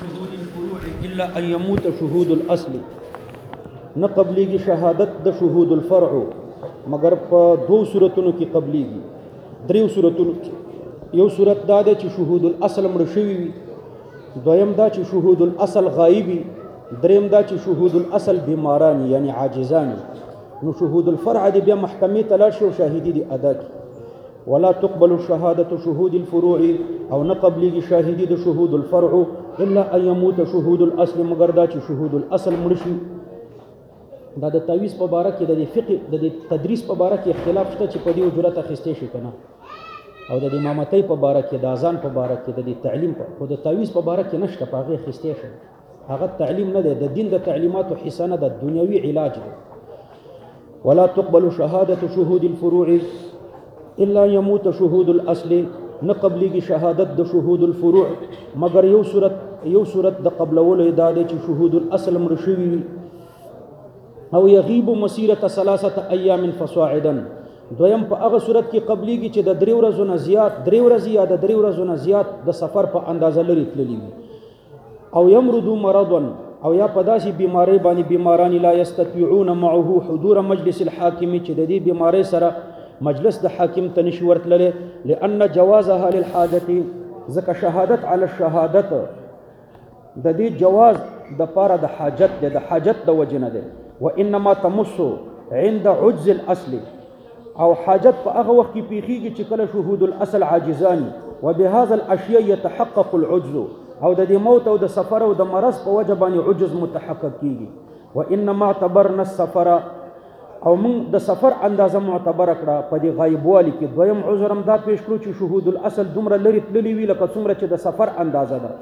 شهود الفروع الا ان يموت شهود الاصل. نه قبليږي شهادت د شهود الفرع مگر په دوه صورتونو کې قبليږي. دریو صورتونو یو صورت دا ده چې شهود الاصل مړ شوي وي، دویم دا چې شهود الاصل غایبي، دریم دا چې شهود الاصل بیماران یعنی عاجزان. نو شهود الفرع دی بیا محکمې ته لاړ شي او شاهدي دی ادا کړي. ولا تقبل شهادة شهود الفروع او نه قبليږي شاهدي د شهود الفرع الا ان يموت شهود الاصل مگر دا چې شهود الاصل مړ شي. دا د تعویض په باره کې د فقه د تدریس په باره کې اختلاف شته چې په دې اجرت اخیستې شي کنه، او د امامتۍ په باره کې د اذان په باره کې د تعلیم په خو د تعویض په باره کې نشته، په هغه اخیستې شي. هغه تعلیم نه دی، د دین د تعلیماتو حصه نه، د دنیوي علاج دی. ولا تقبل شهادة شهود الفروع الا يموت شهود الاصل. نه قبليږي شهادت د شهود الفروع مگر یو صورت د قبلولو دا دی چې شهود الاصل مړ شوي او یغیب مسیرة 3 ایام فصاعدا. دویم په هغه صورت کې قبليږي چې د 3 ورځو نه زیات 3 ورځې یا د 3 ورځو نه زیات د سفر په اندازه لري تللی وي. او یمرض مرضا او یا په داسې بیماری باندې بیماران لا یستطيعون معه حضور مجلس الحاکم چې د دې بیماری سره مجلس د حاکم ته نشي ورتللی، لأن جوازها للحاجة ځکه شهادت علی الشهادت د دې جواز د پاره د حاجت دی، د حاجت د وجه نه دی. وانما تمس عند عجز الاصل او حاجت په هغه وخت کې پیخیږي چې کله شهود الاصل عاجزان وبهذا الاشياء يتحقق العجز او د دې موت او د سفر او د مرض په وجه باندې عجز متحقق کیږي. وانما اعتبرنا السفر او من د سفر اندازه معتبر کړه په دې غایبوالي کې. دویم عذرم دا پیش کړو چې شهود الاصل دومره لري تللی وی لکه څومره چې د سفر اندازه ده.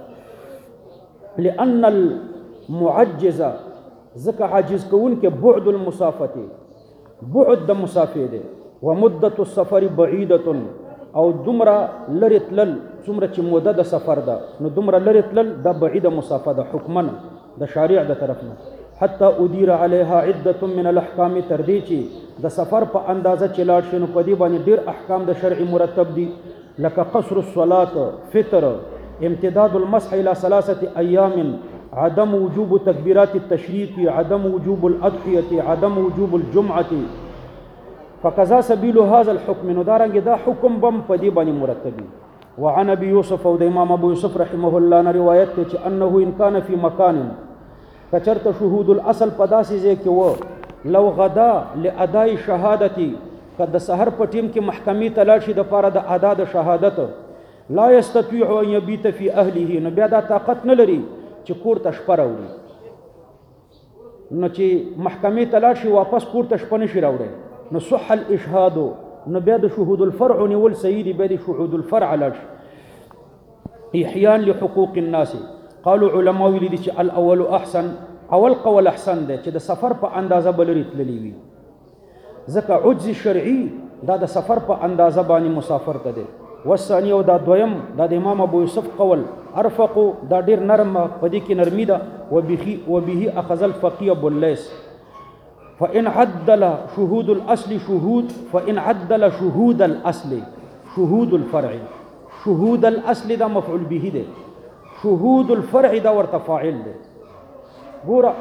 لأن المعجز ځکه عاجز کون کې بعد المسافته بعد د مسافه ده، ومدة السفر بعیدة او دومره لري تلل څومره چې موده د سفر ده نو دومره لري تلل د بعیده مسافه ده حکما د شارع د طرف نه. حتى ادير عليها عده من الاحکام تر دې چې د سفر په اندازه چې لاړ شي نو په دې باندې ډېر احکام د شرع مرتب دي، لکه قصر الصلاه، فطر، امتداد المسح الى 3 ايام، عدم وجوب تكبيرات التشريق، عدم وجوب الاضحيه، عدم وجوب الجمعه. فكذا سبيل هذا الحكم نو دارنګ دا حکم بم په دې باندې مرتبي. وعن ابي يوسف او د امام ابو يوسف رحمه الله نه روایت ته چې انه ان كان في مكان کچرت شهود الاصل پداسي ځای کې و لو غدا لاداء شهادتي قد سحر په ټیم کې محکمې تلاړ شي د پاره د ادا د شهادت لا يستطيع ان يبيت في اهله نو بیا دا طاقت نه لري چې کور ته شپه راوړي، نو چې محکمې تلاړ شي واپس کور ته شپه نشي راوړي نو صح الاشهاد نو بیا د شهود الفرع نیول سیدي بیا د شهود الفرع لاړ شي. احيان لحقوق الناس قالوا علماء ویلي دي چې الاول احسن، اول قول احسن ده چې د سفر په اندازه بلري تللی وي ځکه عجز شرعي دا د سفر په اندازه باندې مسافر ته ده. والثاني او دا دویم دا د امام ابو یوسف قول ارفق دا ډیر نرم په دې کې نرمي ده. وبه اخذ الفقيه بالليس فان عدل شهود الاصل شهود فان عدل شهود الاصل شهود الفرع. شهود الاصل دا مفعول به ده، شهود الفرع دا ورته فاعل ده. ګوره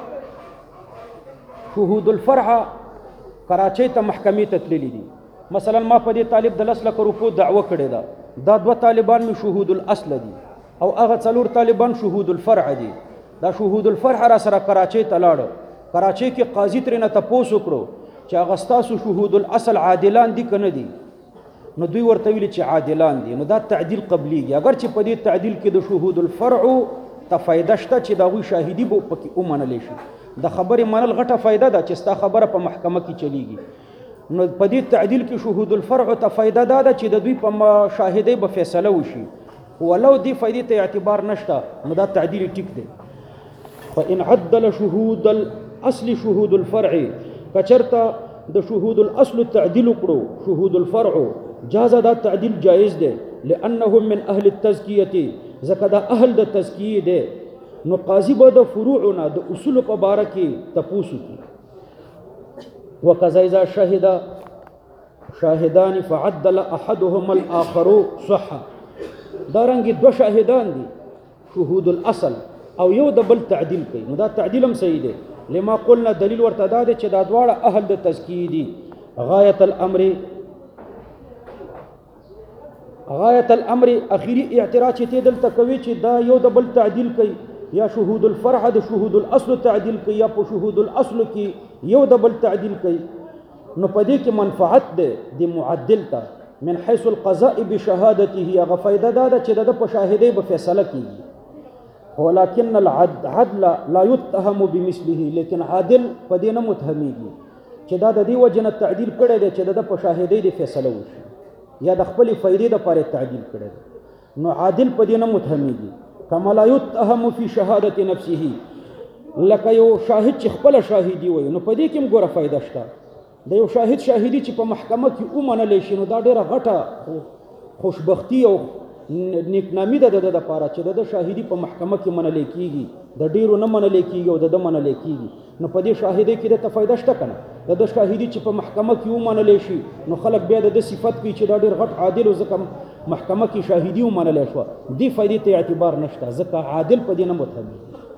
شهود الفرع کراچۍ ته محکمې ته تللی دي، مثلا ما په دې طالب د 10 لک روپو دعوه کړې ده، دا 2 طالبان می شهود الاصل دي او هغه 4 طالبان شهود الفرع دي. دا شهود الفرع را سره کراچۍ ته لاړ، کراچۍ کې قاضي ترنه تپوس وکړو چې هغه ستاسو شهود الاصل عادلان دي کنه دي، نو دوی ورته ویل چې عادلان دي، نو دا تعدیل قبليږي. اگر چې په دې تعدیل کې د شهود الفرع ته فائدہ شته چې دا وی شاهدی بو پکې ومنل شي، د خبرې منل غټه فائدہ ده چې ستا خبره په محکمه کې چلیږي. نو په دې تعدیل کې شهود الفرع ته فائدہ ده چې د دوی په شاهدۍ به فیصله وشي، ولو دې فائدې ته اعتبار نشته نو دا تعدیل ټیک دی. فإن عدل شهود الاصل شهود الفرع کچرتا د شهود الاصل تعدیل کړو شهود الفرع جاز دا تعدیل جائز ده، لانهم من اهل التزکیه ځکه دا اهل د تزکیه ده. نو قاضي به د فروعنا د اصول په باره کې تپوسو کی. وکذا اذا شهد شاهدان فعدل احدهما الاخر صح. دارنګ 2 شاهدان دي شهود الاصل او یو د بل تعدیل کوي نو دا تعدیل هم صحیح دی لما قلنا دلیل ورته دا دی چې دا دواړه اهل د تزکیه دي غایت الامر اخیری اعتراض چې ته دلته کوي چې دا یو د بل تعدیل کوي یا شهود الفرع د شهود الاصل تعدیل کوي یا په شهود الاصل کې یو د بل تعدیل کوي نو په دې کې منفعت ده د معدل ته من حيث القضاء بشهادته هغه فائدہ ده چې د په شاهدې به فیصله کیږي ولكن العدل لا يتهم بمثله لیکن عادل په دې نه متهميږي چې دا د دې وجنه تعدیل کړي دی چې د په شاهدې د فیصله وشي یا د خپل فائدې د لپاره تعدیل کړي نو عادل په دې نه متهميږي کما لا يتهم في شهادة نفسه لکه یو شاهد چې خپل شاهدي وي نو په دې کې هم ګوره فائدہ شته د یو شاهد شاهدي چې په محکمه کې ومنل شي نو دا ډیره غټه خوشبختی او نیکنامي ده د لپاره چې د شاهدي په محکمه کې منل کیږي د ډیرو نه منل کیږي او د منل کیږي نو په دې شاهدي کې د فائدہ شته کنه د شاهدي چې په محکمه کې ومنل شي نو خلک بیا د صفت کوي چې دا ډیر غټ عادل او ځکه محکمه کې شاهدي ومنل شو دې فائدې ته اعتبار نشته ځکه عادل په دې نه متهم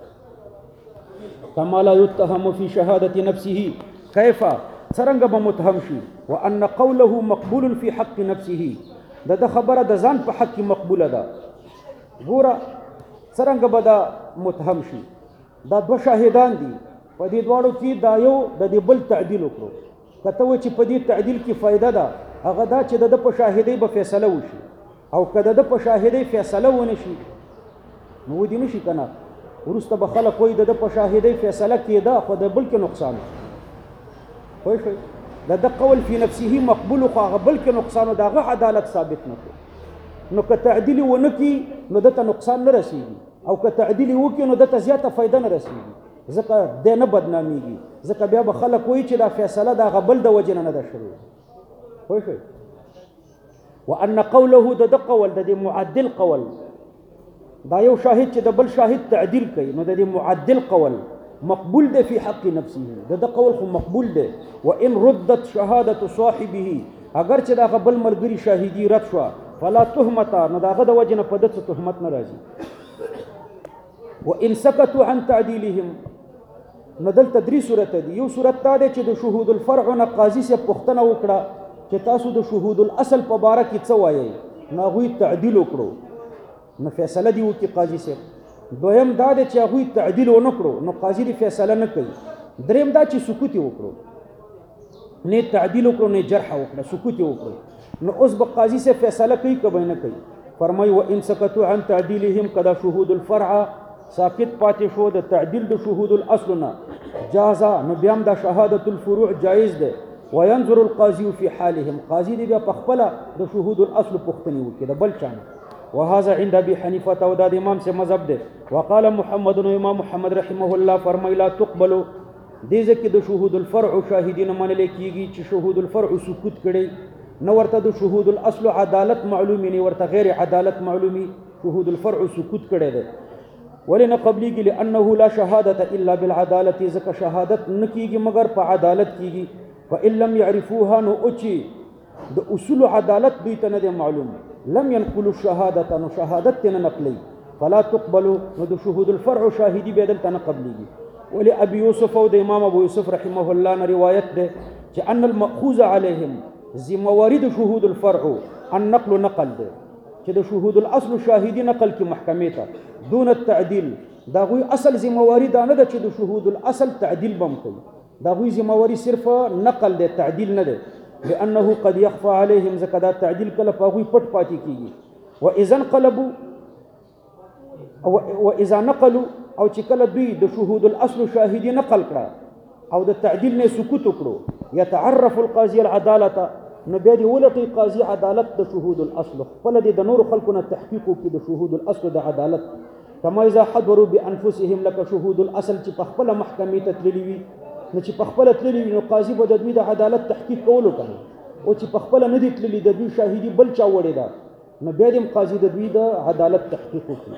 کما لا يتهم في شهادة نفسه كيف څرنګه به متهم شي وان قوله مقبول في حق نفسه د خبره د ځان په حق کې مقبوله ده ګوره څرنګه به دا متهم شي دا دوه شاهدان دي په دې دواړو کې دا یو د دې بل تعدیل وکړو کته و چې په دې تعدیل کې فائدہ ده هغه دا چې د په شاهدۍ به فیصله وشي او کله د په شاهدۍ فیصله ونه شي نو دې نشي کنه ورسته به خلک وایي د په شاهدۍ فیصله کېده خو د بل کې نقصان خو شي د قول فی نفسه مقبول خو هغه بل کې نقصان او دغه عدالت ثابت نه کړي نو که تعدیل ونه کی نو دته نقصان نه رسیږي او که تعدیل وکړي نو دته زیاته فائدہ نه رسیږي ځکه د نه بدناميږي ځکه بیا به خلک وایي چې دا فیصله د غبل د وجه نه ده شوې خو شي وان قوله د قول د معدل قول دا یو شاهد چې د بل شاهد تعدیل کوي نو د معدل قول مقبول ده في حق نفسه ده قول خو مقبول ده وان ردت شهاده صاحبه اگر چې دا غبل مرګري شاهدي رد شو فلا تهمته نو داغه د وجه نه په دته تهمت نه راځي وان سكتوا عن تعديلهم نو دلته درې صورت دي یو صورت دا ده چې د شهود الفرع نه قاضي سے پوښتنه وکړه چې تاسو د شهود الاصل په باره کې څه وایي نو غوي تعدیل وکړو نو فیصله دی وکي قاضي سے دویم دا ده چې غوي تعدیل ونکړو نو قاضي دی فیصله نه کوي دریم دا چې سکوت وکړو نه تعدیل وکړو نه جرح وکړو سکوت وکړو نو اوس به قاضي سے فیصله کوي کبه نه کوي فرمای و ان سکتوا عن تعدیلهم کدا شهود الفرع ساکت پاتې شو د تعدیل د شهود الاصل نه جازا نو بیا د شهادت الفروع جایز ده وينظر القاضي في حالهم قاضي دی بیا په خپل د شهود الاصل پوښتنه وکړي د بل چانه وهذا عند ابي حنيفه او د امام سے مذهب ده وقال محمد امام محمد رحمه الله فرمای لا تقبلوا دې ځکه د شهود الفرع شاهدین منل کیږي چې شهود الفرع سکوت کړي نو ورته د شهود الاصل عدالت معلومي نه ورته غیر عدالت معلومي شهود الفرع سکوت کړي ده ولنا قبليږي لانه لا شهاده الا بالعداله ځکه شهادت نکیږي مگر په عدالت کیږي فان لم يعرفوها نو اوچی د اصول عدالت دوی ته نه معلوم لم ينقلوا الشهاده نو شهادت نه نقلي فلا تقبلوا نو د شهود الفرع شاهدي بدل ته نه قبليږي ولي ابي يوسف او د امام ابو يوسف رحمه الله نه روایت ده چې ان المأخوذ عليهم ذموارد شهود الفرع النقل نقل ده چې د شهود الاصل شاهدي نقل کی محکمه ته دون التعديل دا غوي اصل ذمواري دا نه ده چې د شهود الاصل تعديل بم کوي دا غوي ذمواري صرف نقل ده تعديل نه ده لانه قد يخفى عليهم زکدا تعديل کله په غوي پټ پاتې کیږي واذا انقلبوا واذا نقلوا او چې کله دوی د شهود الاصل شاهدي نقل کړه او د تعديل نه سکوت وکړو يتعرف القاضي العداله نو بیا دی ولټي قاضي عدالت د شهود الاصل خپل د نور خلقونه تحقیق کوي د شهود الاصل د عدالت کما اذا حضروا بانفسهم لك شهود الاصل چې په خپل محکمې ته تللی وي نو چې په خپل تللی وي نو قاضي به د دوی د عدالت تحقیق کولو کوي او چې په خپل نه دي تللی د دوی شاهدي بل چا وړي دا نو بیا د قاضي د دوی د عدالت تحقیق کوي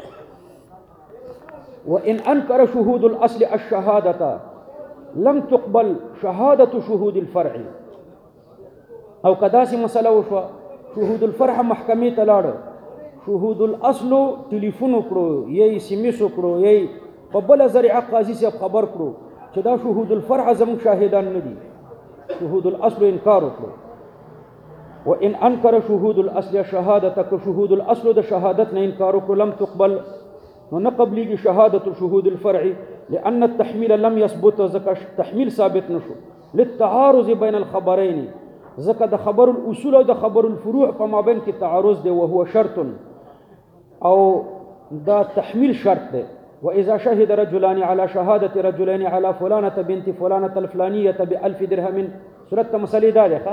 وان انكر شهود الاصل الشهاده لم تقبل شهاده شهود الفرع او کداسي مسله وشو شهود الفرع محکمې ته لاړ شهود الاصل ټلیفون وکړو یې سیمس وکړو یې په بله ذریعه قاضي صاحب خبر کړو چې دا شهود الفرع زموږ شاهدان نه دي، شهود الاصل انکار وکړو. وان انکر شهود الاصل شهادته، که شهود الاصل د شهادت نه انکار وکړو لم تقبل، نو نه قبلیږي شهادت شهود الفرع، لأن التحمیل لم يثبت، ځکه تحمیل ثابت نشو، للتعارض بین الخبرین، ځکه د خبر الاصول او د خبر الفروع په مابین کې تعارض دی، وهو شرط، او دا تحمیل شرط دی. وإذا شهد رجلان على شهادة رجلين على فلانة بنت فلانة الفلانية ب1000 درهم، صورت ته مسلې دا دی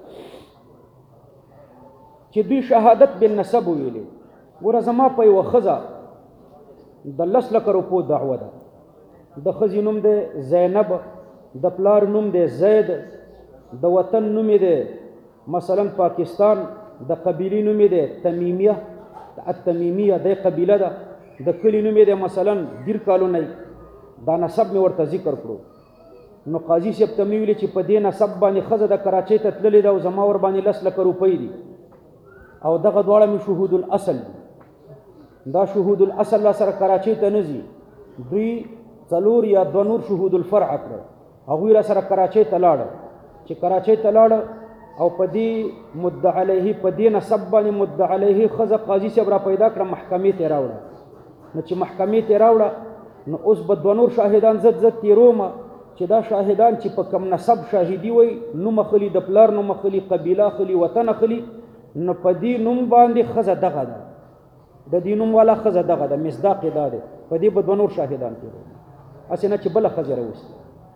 چې دوی شهادت بالنسب ویلې. ګوره زما په یوه ښځه د 10 لکه روپو دعوه ده، د ښځې نوم دی زینب، د پلار نوم دی زید، د وطن نوم دی مثلا پاکستان، د قبیلې نوم دی تمیمیه، التمیمیه د قبیله ده، د کلی نوم دی مثلا دیر کالونی، دا نسب مې ورته ذکر کړو. نو قاضي صاحب ته مې ویلې چې په دې نسب باندې ښځه د کراچۍ ته تللې ده او زما ور باندې 10 لکه روپۍ دي، او دغه دواړه مې شهود الاصل دي. دا شهود الاصل لا سره کراچۍ ته نه ځي، دوی 4 یا 2 نور شهود الفرع کړه، هغوی را سره کراچۍ ته لاړه. چې کراچۍ ته لاړه او په دې مدعا علیه، په دې نسب باندې مدعا علیه ښځه قاضي صاحب را پیدا کړه، محکمې ته راوړه. نو چې محکمې ته راوړه، نو اوس به 2 نور شاهدان زد تیرومه، چې دا شاهدان چې په کم نسب شاهدي وي، نوم اخلي، د پلار نوم اخلي، قبیله اخلي، وطن اخلي، نو په دې نوم باندې ښځه دغه ده، د دې نوم والا ښځه دغه ده، مصداق یې دا دی. په دې به 2 نور شاهدان تیرومه، هسې نه چې بله ښځه راوستي.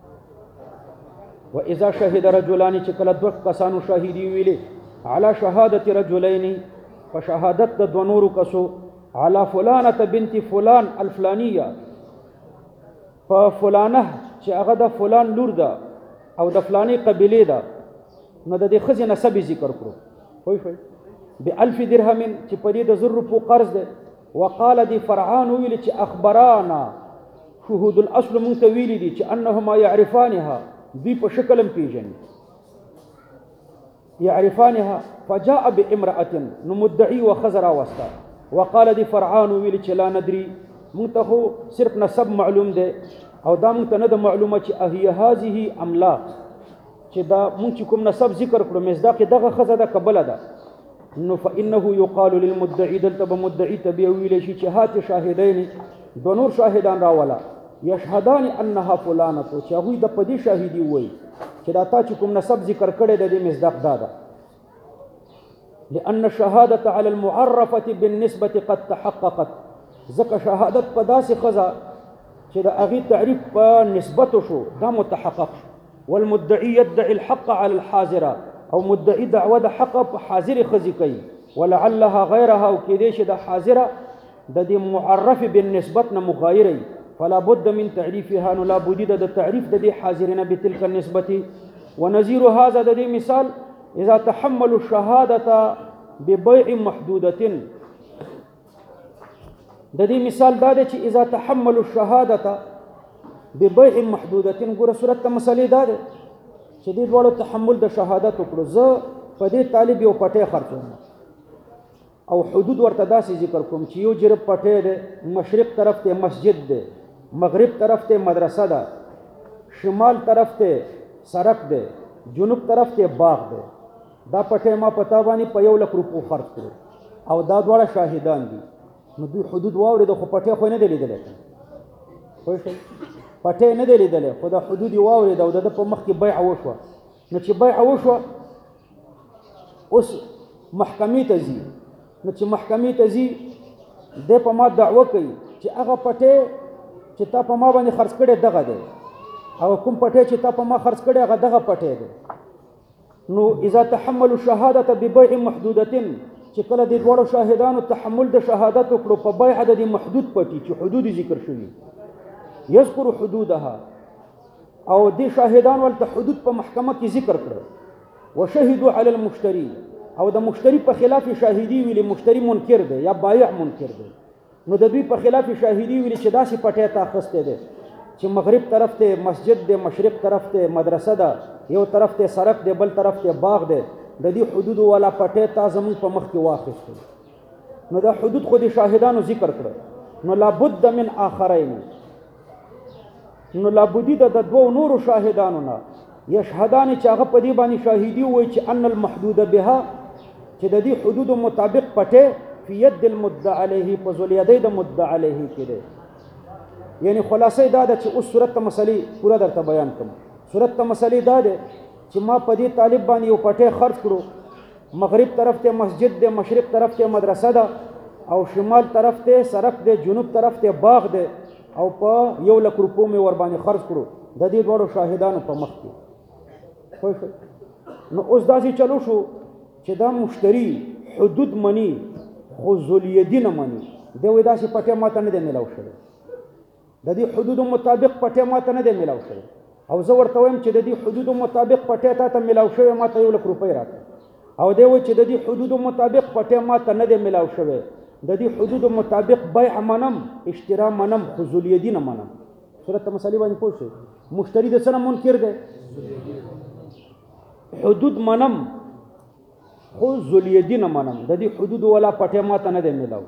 وإذا شهد رجلان، چې کله 2 کسانو شاهدي ویلې، على شهادة رجلين، په شهادت د 2 نورو کسو، على فلانة بنت فلان الفلانیه، په فلانه چې هغه د فلان لور ده او د فلانې قبیلې ده، نو د دې ښځې نسب ذکر کړو. پوه شوئ؟ ب1000 درهم، چې په دې د 1000 روپو قرض دی. وقال دي فرعان ویلي چې اخبرانا شهود الاصل مونږ ته ویلي دي چې انهما يعرفانها، دوی په شکل هم پیژني، يعرفانها. فجاء بامرأة، نو مدعي وخزر واسطه. وقال دي فرعان ویلي چې لا ندري، مونږ ته خو صرف نسب معلوم دی، او دا مونږ ته نه ده معلومه چې اهي هذه ام لا، چې دا مونږ چې کوم نسب ذکر کړو مصداق دغه ښځه ده که بله ده. نو فإنه يقال للمدعي، دلته به مدعي ته بیا ویلی شي چې هات شاهدین، 2 نور شاهدان راوله، یشهدان انها فلانه، چې هغوی د په دې شاهدي ووایي چې دا تا چې کوم نسب ذکر کړی د دې مصداق دا ده. لأن الشهادة على المعرفة بالنسبة قد تحققت، ځکه شهادت په داسې ښځه چې د هغې تعریف په نسبت شو دا متحقق شو. والمدعي يدعي الحق على الحاضره، او مدعي دعوه د حق په حاضر ښځې کوي، ولعلها غیرها، او کېدای شي د حاضره د دې معرف بالنسبت نه مغایره، فلا بد من تعریفها، نو لا بد د تعریف د دې حاضرینه بتلك النسبه. ونظیر هذا، د دې مثال، اذا تحملوا الشهاده ببيع محدوده، د دې مثال دا دی چې اذا تحملوا الشهاده ببيع محدوده. ګوره صورت ته مسلې دا دی چې دې دواړو تحمل د شهادت وکړو. زه په دې طالب یو پټی خرڅوم او حدود ورته داسې ذکر کوم چې یو جرب پټی دی، مشرق طرف ته مسجد دی، مغرب طرف ته مدرسه ده، شمال طرف ته سړک دی، جنوب طرف ته باغ دی. دا پټی ما پتا باندې په 1 لک روپو خرڅ کړو، او دا دواړه شاهدان دي. نو دوی حدود واورېده، خو پټی خو نه دی لیدلی، پوه شئ؟ پټی نه دی لیدلی، خو دا حدود یې واورېده او د ده په مخ کې بیعه وشوه. نو چې بیعه وشوه، اوس محکمې ته ځي. نو چې محکمې ته ځي، دی په ما دعوه کوي چې هغه پټی چې تا په ما باندې خرڅ کړی دغه دی، او کوم پټی چې تا په ما خرڅ کړی هغه دغه پټی دی. نو اذا تحملوا شهادة ببيع محدوده، چې کله د دواړو شاهدانو تحمل د شهادت وکړو په بیع د دې محدود پټي چې حدود ذکر شوي، یذکر حدودها، او دې شاهدان ولته حدود په محکمه کې ذکر کړه. وشهدوا على المشتري، او د مشتری په خلاف شاهدي ویلي، مشتری منکر دی یا بایع منکر دی. نو د دوی په خلاف شاهدي ویلي چې داسې پټی ته اخیستی دی چې مغرب طرف ته مسجد دی، مشرق طرف ته مدرسه ده، یو طرف ته سړک دی، بل طرف ته باغ دی. د دې حدود والا پټی تا زموږ په مخ کې واخیستو. نو دا حدود خو د شاهدانو ذکر کړه. نو لابد من آخرین، نو لابدي د دوو نورو شاهدانو نه یشهدان چې هغه په دې باندې شاهدي وایي چې ان المحدود بها چې د دې حدود مطابق پټه فی ید المدعى علیه په ذلیدې د مدعى علیه کې ده. یعنی خلاصې دا ده چې اوس صورت مسلې پورا درته بیان کوم. صورت مسلې دا ده چې ما په دې طالب باندې یو پټه خرڅ کړو، مغرب طرف ته مسجد ده، مشرق طرف ته مدرسه ده، او شمال طرف ته سړک ده، جنوب طرف ته باغ ده، او په 1 لک روپو مې ور باندې خرڅ کړو د دې دوړو شاهدانو په مخ کې. نو اوس داسې چلو شو چې دا مشتری حدود مني خو ذواليدي نه مني. دی وایي داسې پټه ماته نه دی میلاو شوی، د دې حدودو مطابق پټه ماته نه دی میلاو شوی، او زه ورته وایم چې د دې حدودو مطابق پټه تا ته میلاو شوی ماته 1 لک روپۍ راکړه. او دی وایي چې د دې حدودو مطابق پټه ماته نه دی میلاو شوی، د دې حدودو مطابق بیع منم، اشترا منم، خو ذواليدي نه منم. صورت مسلې باندې پوه شئ. مشتری د څه نه منکر دی؟ حدود منم خو ذواليدي نه منم، د دې حدود ولا پټه ماته نه دی میلاو.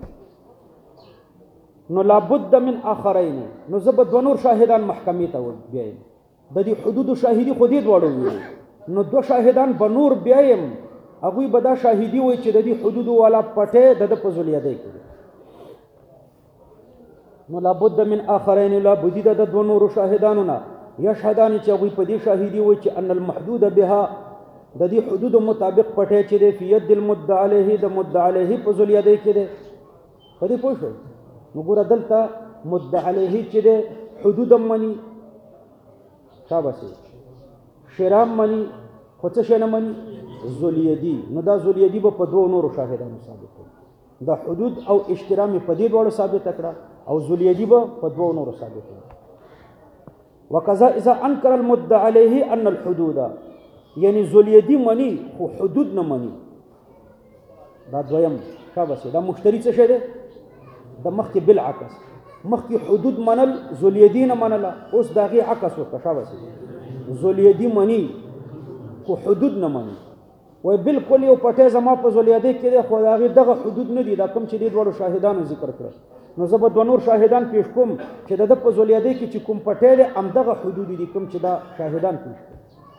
نو لابد من آخرین، نو زه به دوه نور شاهدان محکمې ته بیایم. د دې حدودو شاهدي خو دې دواړو وي، نو دوه شاهدان به نور بیایم، هغوی به دا شاهدي وایي چې د دې حدودو والا پټه د په ذواليدۍ کې ده. نو لابد من آخرین، لابدي د دوه نورو شاهدانو نه یشهدان چې هغوی په دې شاهدي وایي چې ان المحدود بها د دې حدودو مطابق پټه چې دی فی ید المدعى علیه د مدعى علیه په ذواليدۍ کې دی. په دې پوه شئ. نو ګوره دلته مدعى علیه چې دی حدود هم مني، شاباسې شرام مني، خو څه شی نه مني؟ ذواليدي. نو دا ذواليدي به په دوو نورو شاهدانو ثابت کړي. دا حدود او اشترا مې په دې دواړو ثابته کړه، او ذواليدي به په دوو نورو ثابت کړه. وکذا اذا انکر المدعى علیه ان الحدود، یعنی ذواليدي مني خو حدود نه مني. دا دویم شاباسې دا مشتری څه شی دی؟ د مخکې بالعکس، مخکې حدود منل ذواليدي نه منله، اوس د هغې عکس وکړه. شاباسې ذواليدي مني خو حدود نه مني. وایي بالکل یو پټی زما په ذواليدۍ کې دی، خو د هغې دغه حدود نه دي، دا کوم چې دې دواړو شاهدانو ذکر کړه. نو زه به دوه نور شاهدان پیش کوم چې د ده په ذواليدۍ کې چې کوم پټی دی همدغه حدود دي کوم چې دا شاهدان پیش کړي.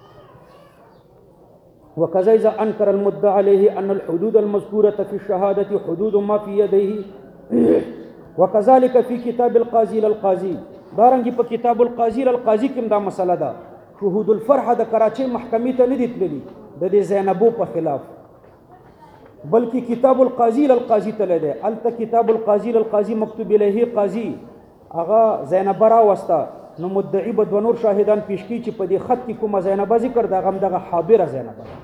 وكذا إذا أنكر المدعى عليه أن الحدود المذكورة في الشهادة حدود ما في يديه وكذلك في كتاب القاضي للقاضي. دارنګ په کتاب القاضي للقاضي کې دا مسله ده. شهود الفرح د کراچۍ محکمې ته نه دي تللي د دې زینبو په خلاف، بلکې کتاب القاضي للقاضي تللی دی. هلته کتاب القاضي للقاضي مکتوب الیه قاضي هغه زینبه راوسته، نو مدعی به دوه نور شاهدان پیش کړي چې په دې خط کې کومه زینبه ذکر ده، هغه همدغه حاضره زینبه ده.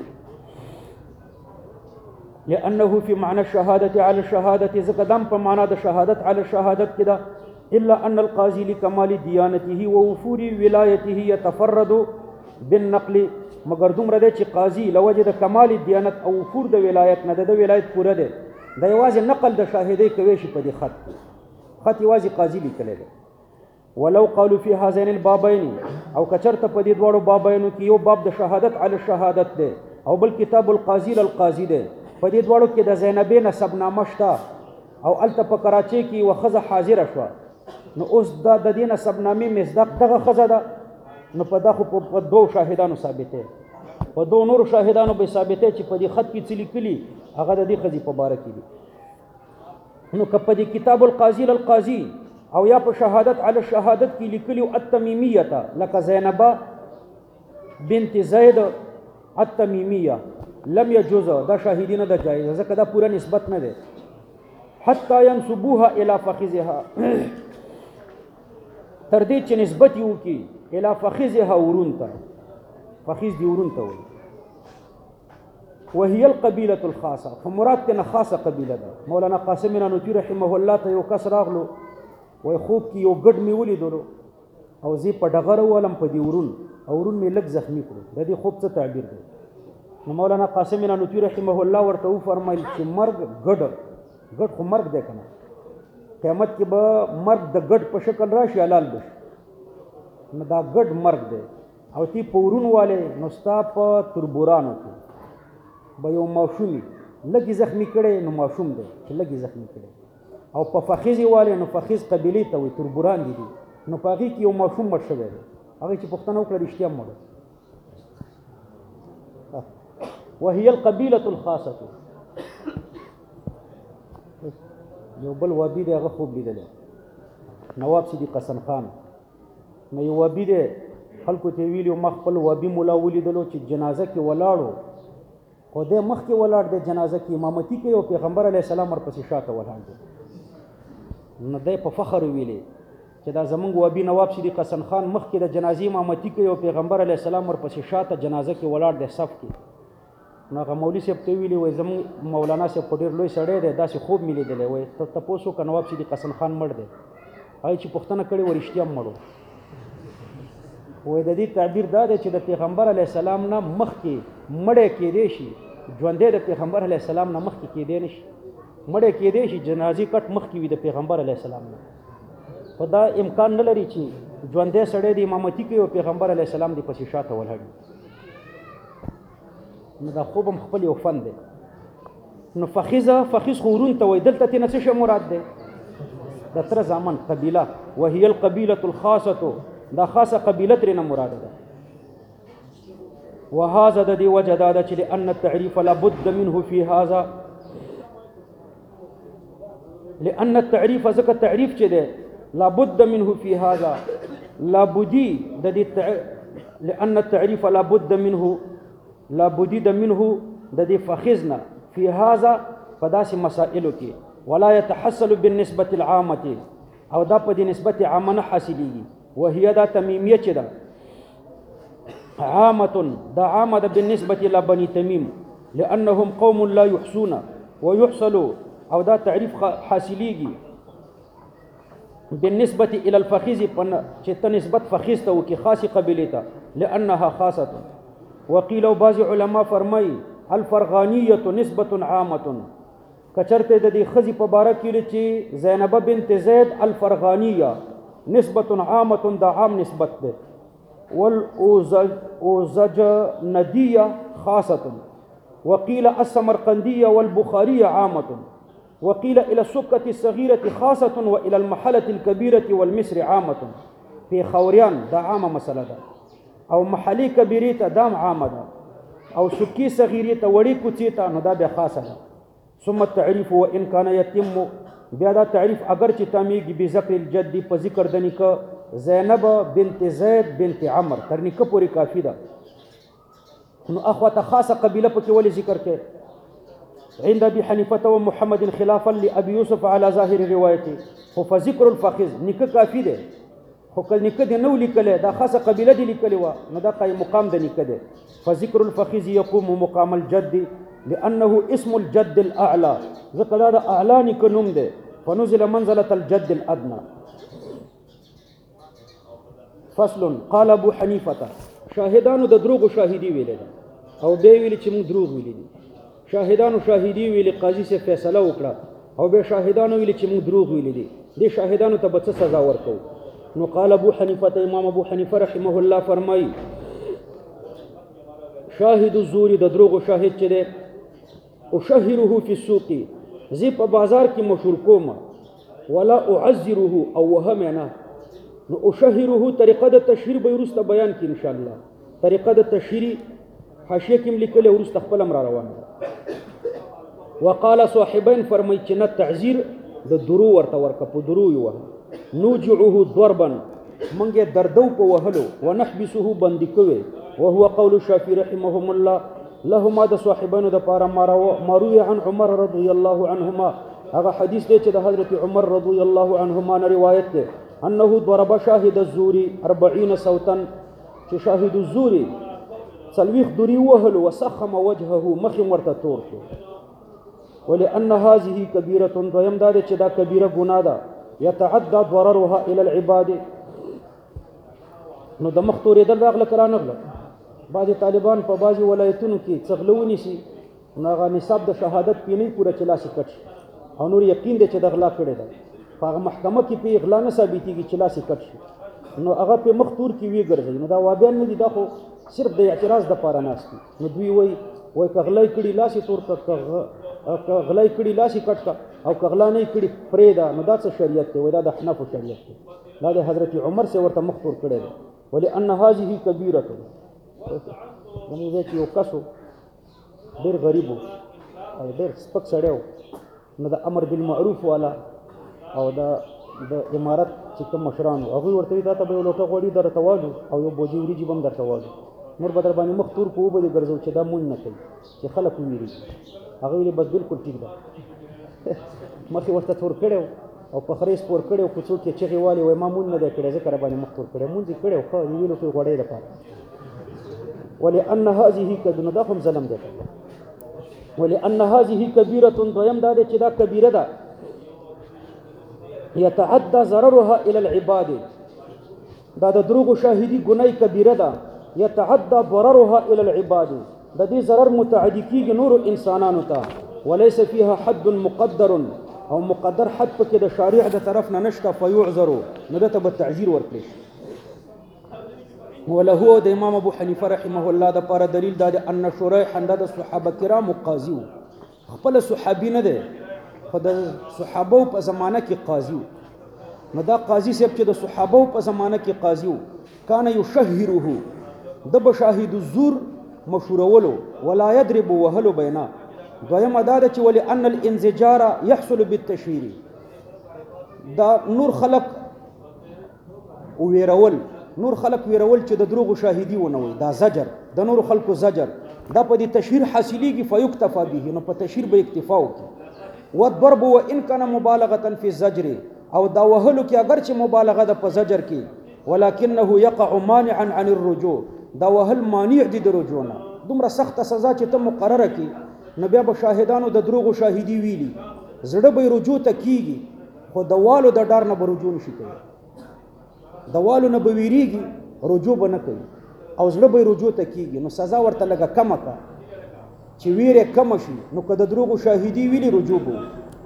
لأنه في معنى الشهادة على الشهادة، زکدم په معنا د شهادت على الشهادت کې ده. إلا أن القاضي لكمال ديانته ووفور ولايته يتفرد بالنقل، مگر دومره دی چې قاضي لوجه د کمال دیانت او وفور د ولایت نه د ولایت پوره دی، د یوازې نقل د شاهدۍ کوي شي په دې خط کې. خط یوازې قاضي لیکلی دی. ولو قالوا في هذين البابين، او کچرته په دې دواړو بابینو کې یو باب د شهادت علی الشهادت دی او بل کتاب القاضي للقاضي دی، په دې دواړو کې د زینبې نسبنامه شته او هلته په کراچۍ کې یوه ښځه حاضره شوه. نو اوس دا د دې نسبنامې مصداق دغه ښځه ده، نو په دا خو په دوو شاهدانو ثابتې، په دوو نورو شاهدانو به ثابتې چې په دې خط کې څه لیکلي هغه د دې ښځې په باره کې دي. نو که په دې کتاب القاضي للقاضي او یا په شهادت علی الشهادت کې لیکلي التمیمیه لکه زینبه بنت زید التمیمیه لم یجوز، دا شاهدی نه ده جایز، ځکه دا پوره نسبت نه ده. حتی ینسبوها الی فخذها، تر دې چې نسبت یې وکړي الی فخذها ورون ته، فخذ دی ورون ته وایي. وهي القبيلة الخاصة، فمراد تنه خاصة قبيلة ده. مولانا قاسم نانوتي رحمه الله ته یو کس راغلو، وای خوب کې یو ګډ مې ولیدلو او زه په ډغره ولم په دې ورون، او ورون مې لږ زخمي کړو. د دې خوب څه تعبیر دی؟ نو مولانا قاسم نانوتي رحمه الله ورته وفرمایل چې مرګ ګډ خو مرګ دی که نه، قیامت کې به مرګ د ګډ په شکل راشي حلال بشي، نو دا ګډ مرګ دی. او تی په ورون والې نو ستا په تربورانو کې به یو ماشوم لږې زخمي کړی، نو ماشوم دی چې لږې زخمي کړی. او په فخذ والے نو فخذ قبیلې ته وایي، تربوران دي. نو په هغې کې یو ماشوم مړ شوی دی هغې چې پوښتنه وکړه رښتیا مړ وهي القبیلة الخاصة یو بل وابي دی هغه خوب لیدلی نواب صدیق حسن خان نو یو وابي دی خلکو ته ویلي ما خپل وابي ملا ولیدلو چې جنازه کې ولاړو خو دی مخکې ولاړ دی جنازه کې امامتي کوي او پیغمبر علیه السلام ورپسې شاته ولاړ دی نو دی په فخر ویلې چې دا زمونږ وابي نواب صدیق حسن خان مخکې د جنازې امامتي کوي او پیغمبر علیه السلام ورپسې شاته جنازه کې ولاړ دی صف کې نو هغه مولوي صاحب ته ویلي وایي زمونږ مولانا صاحب خو ډېر لوی سړی دی داسې خوب مې لیدلی وایي ته تپوس وکړه نواب صدیق حسن خان مړ دی هغې چې پوښتنه کړې وه رښتیا مړ وایي د دې تعبیر دا دی چې د پیغمبر علیه السلام نه مخکې مړی کېدی شي ژوندی د پیغمبر علیه السلام نه مخکې کېدی نه شي مړی کېدی شي جنازې کټ مخکې وي د پیغمبر علیه السلام نه خو دا امکان نه لري چې ژوندی سړی د امامتي کوي او پیغمبر علیه السلام دې پسې شاته ولاړ نو دا خوب هم خپل یو فن دی نو فخیز خو ورون ته وایي دلته ترې نه څه شی مراد دی د تره زامن قبیله وهي القبیلة الخاصة دا خاصه قبیله ترې نه مراد ده وهذا د دې وجه دا ده چې لأن التعريف لابد منه في هذا لأن التعريف ځکه تعریف چې دی لابد منه في هذا لابدي د دې لأن التعريف لابد منه لابدي د منه د دې فخذنا في هذا په داسې مسائلو کې ولا يتحصل بالنسبة العامة او دا په دې نسبت عامه نه حاصلېږي وهي دا تمیمیه چې ده عامة دا عامة بالنسبة إلى بني تميم لأنهم قوم لا يحسون ويحصلوا او دا تعريف حاصليږي بالنسبة إلى الفخذ چې ته نسبت فخذ ته وکړي خاصې قبیلې ته لأنها خاصة وقيل بعض علماء فرمای الفرغانیة نسبة عامة کچرته د دې ښځې په باره کې چې زینبه بنت زید الفرغانیه نسبة عامة دا عام نسبت ده والأوزجندية خاصة وقيل السمرقندية والبخارية عامة وقيل إلى السكة الصغيرة خاصة وإلى المحلة الكبيرة والمصر عامة في خوريان دا عامة مسألة ده او محلي كبيرة دام عامة ده او سكي صغيرة وڑي كتيتا نو دا بیا خاصة ده ثم التعريف وإن كان يتم بیا دا تعریف اگر چې تامیږي بذکر الجد په ذکر د نیکه زینب بنت زید بنت عمر تر نیکه پورې کافي ده نو اخوته خاصه قبیله پکې ولې ذکر کې عند ابي حنیفه ومحمد خلافا لابي يوسف على ظاهر روايته خو فذكر الفخذ نیکه کافي ده خو کله نیکه دی نو لیکلی دا خاصه قبیله دی لیکلی وه نو دا قایم مقام د نیکه دی فذكر الفخذ يقوم مقام الجد لأنه اسم الجد الأعلى ذکر دا اعلى نیکه نوم دی فنزل منزلة الجد الأدنى فصل قال ابو حنیفه شاهدانو د دروغ شاهدی ویل او به ویل چې موږ دروغ ویل دي شاهدانو شاهدی ویل قاضي سے فیصله وکړه او به شاهدانو ویل چې موږ دروغ ویل دي دې شاهدانو ته به څه سزا ورکو نو قال ابو حنیفه امام ابو حنیفه رحمه الله فرمای شاهد الزور د دروغ شاهد چې ده او شهره فی السوق زی په بازار کې مشهور کوم ولا اعذره او وهمنا نو اشهره طریقه د تشهیر به ورسته بیان کی ان شاء الله طریقه د تشهیر حاشیه کې لیکل ورسته خپل امر روان وقال صاحبین فرمای چې نه تعذير د درو ورته ورکه په درو یو نوجعه ضربا منګه دردو په وهلو ونحبسه بندي کوي وهو قول الشافعي رحمهم الله لهما د صاحبانو د پاره مروي عن عمر رضی الله عنهما هغه حدیث دی چې د حضرت عمر رضی الله عنهما نه روایت ده انه ضرب شاهد الزور 40 صوتا چې شاهد الزور سلويخ دري وهل وسخم وجهه مخم ورته تور شو ولأن هذه كبيرة دویم دا چې دا کبیره ګناه ده يتعدى ضررها الى العباد نو د مخ تورې دل راغله کرا نغله بعض طالبان په بعض ولایتونو کې څغلونی شي ناغه نصاب د شهادت پینې پوره چلا سي کټ او نور یقین دی چې د غلا کړي ده هغه محکمه کې په اغلا نه ثابتېږي چلا سي کټ نو هغه په مخ تور کې وی ګرځي نو دا وابیان نه دي دا خو صرف د اعتراض د پاره ناشتي نو دوی وای کغلای کړي لاسي تور غلای کړي لاسي کټ او کغلا نه کړي پرېدا نو دا څه شریعت دی وای دا د حنفو شریعت دی دا د حضرت عمر سے ورته مخ تور کړی دی ولأن هذه کبیرة زموږ ځای کې یو کس و ډېر غریب و او ډېر سپک سړی و نو د امر بالمعروف والا او د امارت چې کوم مشران وو هغوی ورته وایي دا ته به یو لوټه غوړي درته والو او یو بوجۍ وریجې به هم درته والو نور به در باندې مخ تور په وبه دې ګرځو چې دا مونږ نه کوي چې خلک وویرېږي هغه ویلې بس بلکل ټیک ده مخې ورته تور کړی او په خرې سپور کړی او کوڅو کې چغې والې وایي ما مونږ نه دی کړی ځکه را باندې مخ تور کړی مونځ یې کړی ښه د یوې لوټې غوړۍ دپاره ولأن هذه نو دا هم ظلم دی ولأن هذه کبیرة دویم دا دی چې دا کبیره ده یتعدى ضررها الى العباد دا د دروغ شاهدی ګنای کبیره ده یتعدى ضررها الى العباد د دې ضرر متعدی کیږي نور انسانانو ته وليس فيها حد مقدر او مقدر حد پکې د شارع د طرف نه نشته فيعذر نو دته به تعذير ورکړي وله د امام ابو حنیفه رحمه الله د پر دلیل دا ان شریح د صحابه کرام قاضي خپل صحابي نه ده خو د صحابه په زمانه کې قاضي نو دا قاضي صاحب چې د صحابه په زمانه کې قاضي کان یشهره د بشاهد الزور مشورولو ولا يضرب وهلو بینا دویم ادا ده چې ولی ان الانزجار يحصل بالتشهير دا نور خلق ويرول چې د دروغ شاهدي ونه وي دا زجر د نور خلقو زجر دا په دې تشهير حاصلېږي فيكتفى به نو په تشهير به اکتفا وکړي والضرب وان كان مبالغه في الزجر او دا وهلو کې اگر چې مبالغه ده په زجر کې ولكنه يقع مانعا عن الرجوع دا وهل مانع دي د رجوع نه دومره سخت سزا چې ته مقرره کی نو بیا به شاهدانو د دروغ شاهدي ویلي زړه به رجوع ته کیږي خو د والو د ډار نه به رجوع نشي کوي د والو نه به ویریږي رجوع به نه کوي او زړه به رجوع ته کیږي نو سزا ورته لګه کمه کا چې ویره کم شي نو که د دروغ شاهدي ویلي رجوع به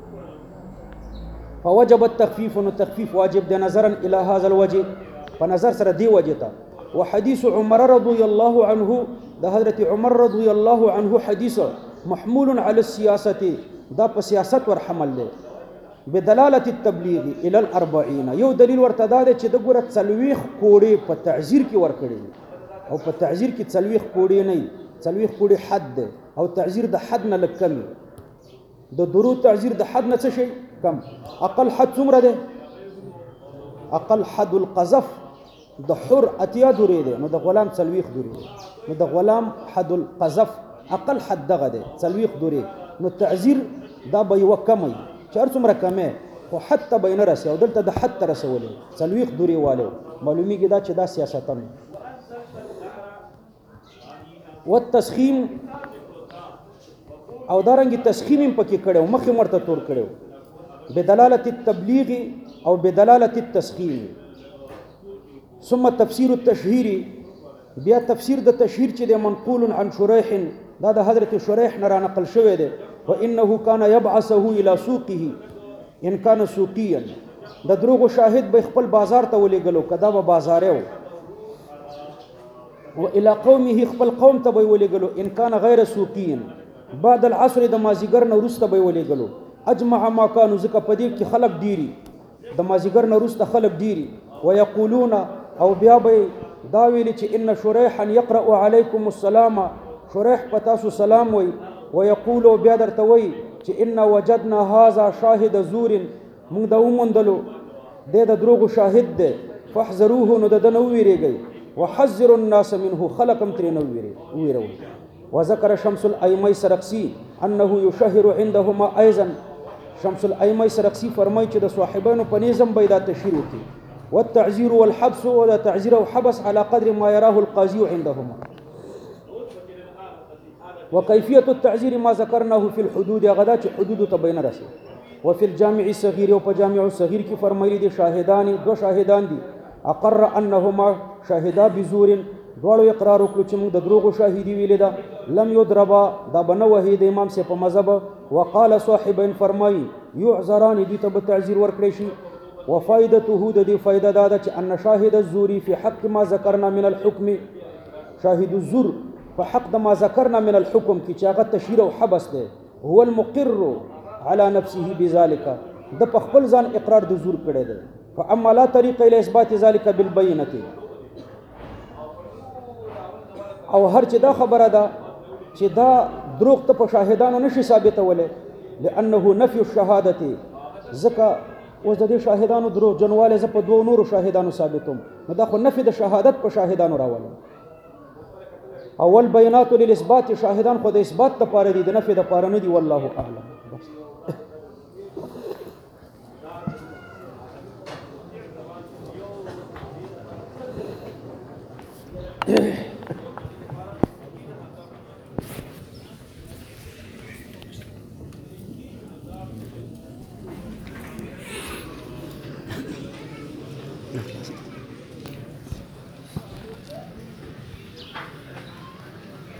فوجب التخفيف نو تخفيف واجب د نظرا الى هذا الوجه په نظر سره دی وجه ته وحديث عمر رضي الله عنه د حضرت عمر رضي الله عنه حديث محمول على السياسه دا په سیاست ور حمل له بدلاله التبلیغ الى الاربعين یو دلیل ورته دا چې د ګوره څلويخ کوړې په تعذير کې ور کړی او په تعذير کې څلويخ کوړې نه څلويخ کوړې حد ده او تعذير د حد نه لکم د درو تعذير د حد نه څه شي کم اقل حد څومره ده اقل حد القذف د حر اتیا درې ده نو د غلام څلويخ درې نو د غلام حد القذف اقل حد دغه ده څلويخ درې نو تعذير دا به یو کمي چار څومره کمه خو حتی بین رسي او دلته د حد تر رسولې څلويخ درې والو معلومیږي دا چې دا سیاستن والتسخيم او دارنګ تسخیم پکې کړو مخې مرته تور کړو بدلاله التبلیغ او بدلاله التسخیم ثم تفسير التشهير بیا تفسیر د تشهیر چې د منقول عن شريح دا د حضرت شريح نه را نقل شوی دی وانه كان يبعثه الى سوقه ان كان سوقيا د دروغ شاهد به خپل بازار ته ولېګلو کدا به بازار و الى قومه خپل قوم ته به ولېګلو ان كان غیر سوقيا بعد العصر د مازیګر نه وروسته به ولېګلو اجمع ما كانوا ذکر پدې کې خلق ډيري د مازیګر نه وروسته خلق ډيري ويقولون او بیا به دا ویلي چې ان شريحا يقرأ عليكم السلام شريح پتاسو سلام وي ويقول بیا درته وي چې ان وجدنا هذا شاهد زور موږ دا ومندلو د دروغ شاهد ده فاحذروه نو د نو ویریږي وحذر الناس منه خلقم تر نو ویرو وذكر شمس الائمه سرقسي انه يشهر عندهما ايضا شمس الائمه سرقسي فرمای چې د صاحبانو په نظم بيدا تشهیر وکي والتعزير والحبس ولا تعزير وحبس على قدر ما يراه القاضي عندهما وكيفيه التعزير ما ذكرناه في الحدود غدا حدود تبين رسي وفي الجامع الصغير وجامع الصغير کی فرمایلی دي شاهدان دو شاهدان دي اقر انهما شاهدا بزور دوړو اقرار وکړو چې موږ د دروغ شاهدي ویل ده لم يضربا دا بنو وحید امام سے په مذهب وقال صاحبين فرمای يعذران دي ته تعذير ورکړي شي وفائدته د دې فائدہ دا ده چې ان شاهد الزوري في حق ما ذكرنا من الحكم شاهد الزور په حق د ما ذكرنا من الحكم کی چاغه تشهیر او حبس ده هو المقر على نفسه بذلك د په خپل ځان اقرار د زور کړي ده فاما لا طریق الى اثبات ذلك بالبینه، او هر چې دا خبره ده چې دا دروغ ته په شاهدانو نشي ثابتولی، لانه نفي الشهادة، ځکه اوس د دې شاهدانو دروغ جنواله زه په دوو نورو شاهدانو ثابتوم، نو دا خو نفي د شهادت په شاهدانو راولم. اول بینات للاثبات، شاهدان خو د اثبات دپاره دي، د نفي دپاره نه دي. والله اعلم.